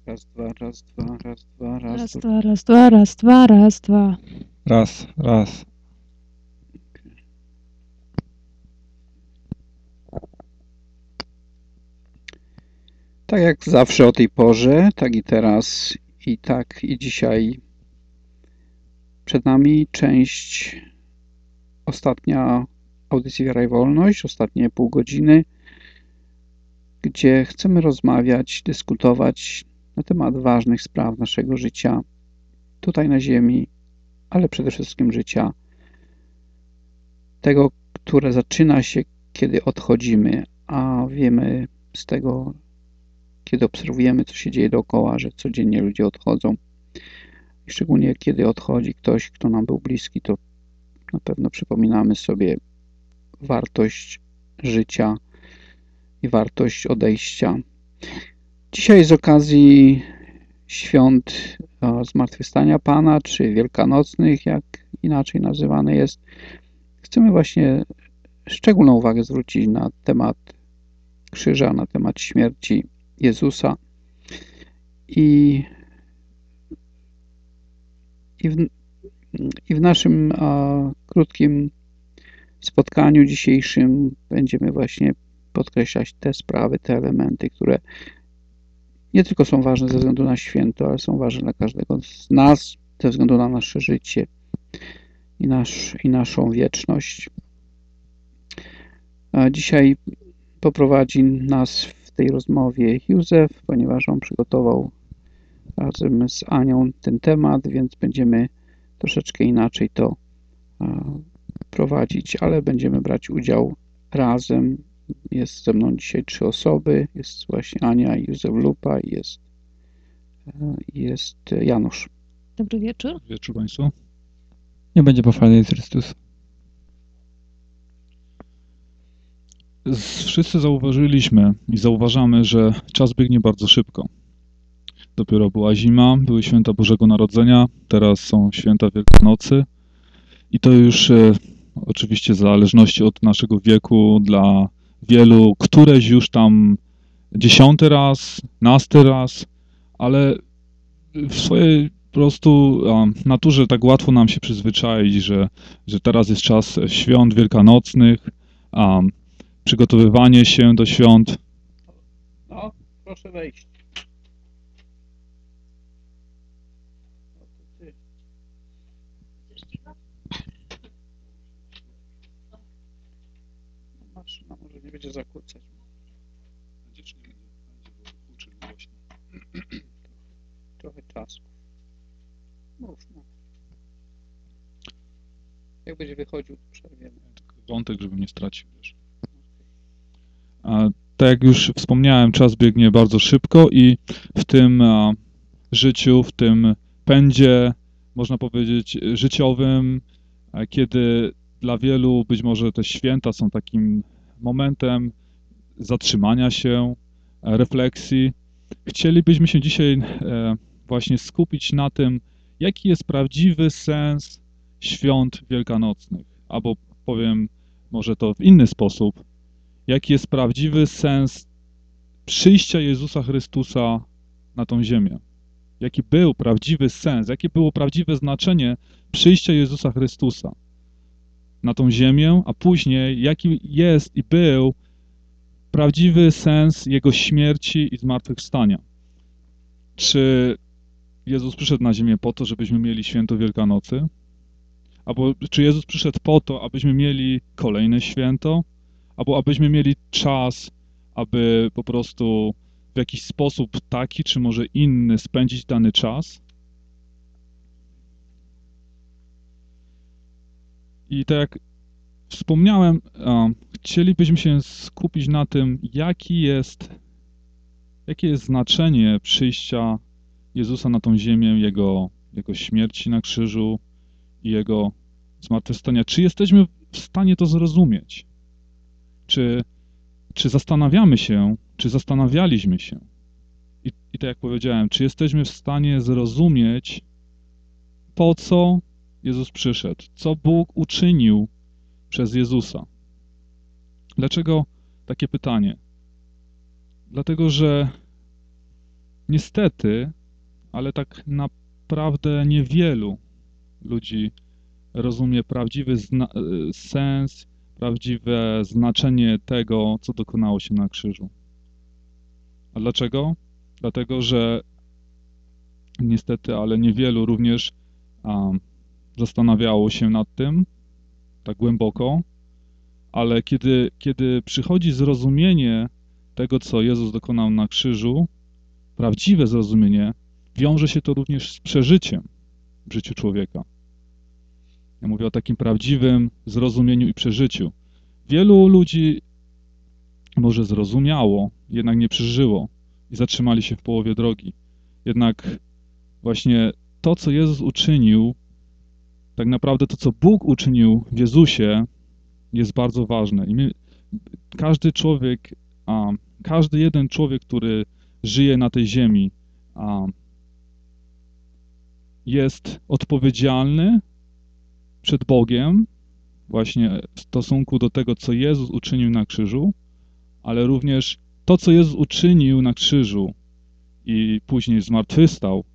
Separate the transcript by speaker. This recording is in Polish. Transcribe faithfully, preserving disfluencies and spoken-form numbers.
Speaker 1: Raz, dwa, raz, dwa, raz, dwa, raz,
Speaker 2: Raz,
Speaker 1: dwa.
Speaker 2: dwa, raz, dwa, raz, dwa, raz, dwa.
Speaker 3: Raz, raz.
Speaker 1: Tak jak zawsze o tej porze, tak i teraz, i tak i dzisiaj. Przed nami część ostatnia audycji Wiara i Wolność, ostatnie pół godziny, gdzie chcemy rozmawiać, dyskutować na temat ważnych spraw naszego życia tutaj na ziemi, ale przede wszystkim życia tego, które zaczyna się, kiedy odchodzimy, a wiemy z tego, kiedy obserwujemy, co się dzieje dookoła, że codziennie ludzie odchodzą. I szczególnie kiedy odchodzi ktoś, kto nam był bliski, to na pewno przypominamy sobie wartość życia i wartość odejścia. Dzisiaj z okazji świąt Zmartwychwstania Pana, czy wielkanocnych, jak inaczej nazywane jest, chcemy właśnie szczególną uwagę zwrócić na temat krzyża, na temat śmierci Jezusa i, i, w, i w naszym a, krótkim spotkaniu dzisiejszym będziemy właśnie podkreślać te sprawy, te elementy, które nie tylko są ważne ze względu na święto, ale są ważne dla każdego z nas ze względu na nasze życie i, nasz, i naszą wieczność. A dzisiaj poprowadzi nas w tej rozmowie Józef, ponieważ on przygotował razem z Anią ten temat, więc będziemy troszeczkę inaczej to prowadzić, ale będziemy brać udział razem. Jest ze mną dzisiaj trzy osoby. Jest właśnie Ania i Józef Lupa i jest, jest Janusz.
Speaker 2: Dobry wieczór.
Speaker 3: Dobry wieczór Państwu. Nie będzie pochwalony Chrystus. Wszyscy zauważyliśmy i zauważamy, że czas biegnie bardzo szybko. Dopiero była zima, były święta Bożego Narodzenia, teraz są święta Wielkanocy i to już e, oczywiście w zależności od naszego wieku dla wielu, któreś już tam dziesiąty raz, nasty raz, ale w swojej po prostu um, naturze tak łatwo nam się przyzwyczaić, że, że teraz jest czas świąt wielkanocnych, um, przygotowywanie się do świąt.
Speaker 1: No, proszę wejść. Maszyna może nie będzie zakłócać.
Speaker 3: Będzie czy nie będzie? Będzie, bo huczy głośno.
Speaker 1: Trochę czasu. Mów, no. Jak będzie wychodził, to przerwiemy.
Speaker 3: Tylko wątek, żebym nie stracił, wiesz. A, tak jak już wspomniałem, czas biegnie bardzo szybko i w tym a, życiu, w tym pędzie, można powiedzieć, życiowym, a, kiedy dla wielu być może te święta są takim momentem zatrzymania się, a, refleksji. Chcielibyśmy się dzisiaj e, właśnie skupić na tym, jaki jest prawdziwy sens świąt wielkanocnych, albo powiem może to w inny sposób, jaki jest prawdziwy sens przyjścia Jezusa Chrystusa na tą ziemię. Jaki był prawdziwy sens, jakie było prawdziwe znaczenie przyjścia Jezusa Chrystusa na tą ziemię, a później jaki jest i był prawdziwy sens Jego śmierci i zmartwychwstania. Czy Jezus przyszedł na ziemię po to, żebyśmy mieli święto Wielkanocy? Albo czy Jezus przyszedł po to, abyśmy mieli kolejne święto? Albo abyśmy mieli czas, aby po prostu w jakiś sposób taki, czy może inny spędzić dany czas? I tak jak wspomniałem, chcielibyśmy się skupić na tym, jaki jest, jakie jest znaczenie przyjścia Jezusa na tą ziemię, Jego, Jego śmierci na krzyżu i Jego zmartwychwstania. Czy jesteśmy w stanie to zrozumieć? Czy, czy zastanawiamy się, czy zastanawialiśmy się? I, I tak jak powiedziałem, czy jesteśmy w stanie zrozumieć, po co Jezus przyszedł? Co Bóg uczynił przez Jezusa? Dlaczego takie pytanie? Dlatego, że niestety, ale tak naprawdę niewielu ludzi rozumie prawdziwy zna sens, prawdziwe znaczenie tego, co dokonało się na krzyżu. A dlaczego? Dlatego, że niestety, ale niewielu również um, zastanawiało się nad tym tak głęboko, ale kiedy, kiedy przychodzi zrozumienie tego, co Jezus dokonał na krzyżu, prawdziwe zrozumienie, wiąże się to również z przeżyciem w życiu człowieka. Ja mówię o takim prawdziwym zrozumieniu i przeżyciu. Wielu ludzi może zrozumiało, jednak nie przeżyło i zatrzymali się w połowie drogi. Jednak właśnie to, co Jezus uczynił, tak naprawdę to, co Bóg uczynił w Jezusie, jest bardzo ważne. I my, każdy człowiek, a, każdy jeden człowiek, który żyje na tej ziemi, a, jest odpowiedzialny przed Bogiem właśnie w stosunku do tego, co Jezus uczynił na krzyżu, ale również to, co Jezus uczynił na krzyżu i później zmartwychwstał,